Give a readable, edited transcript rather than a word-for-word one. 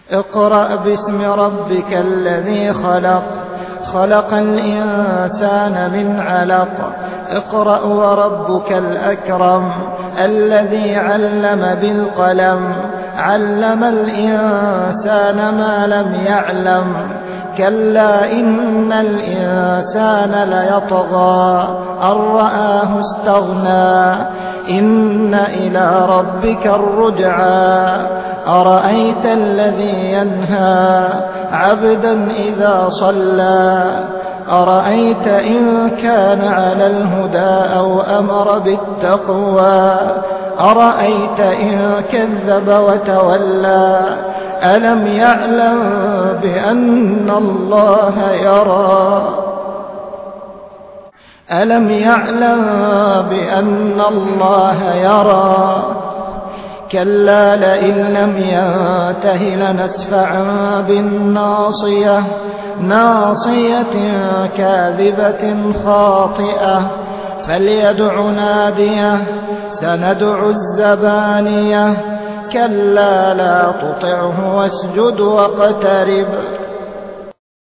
اقرأ باسم ربك الذي خلق، خلق الإنسان من علق. اقرأ وربك الأكرم الذي علم بالقلم، علم الإنسان ما لم يعلم. كلا إن الإنسان ليطغى أن رآه استغنى، إن إلى ربك الرجعى. أرأيت الذي ينهى عبدا إذا صلى، أرأيت إن كان على الهدى أو أمر بالتقوى، أرأيت إن كذب وتولى. ألم يعلم بأن الله يرى، ألم يعلم بأن الله يرى. كلا لئن لم ينته لنسفعا بالناصية، ناصية كاذبة خاطئة. فليدع ناديه، سندع الزبانية. كلا لا تطعه واسجد واقترب.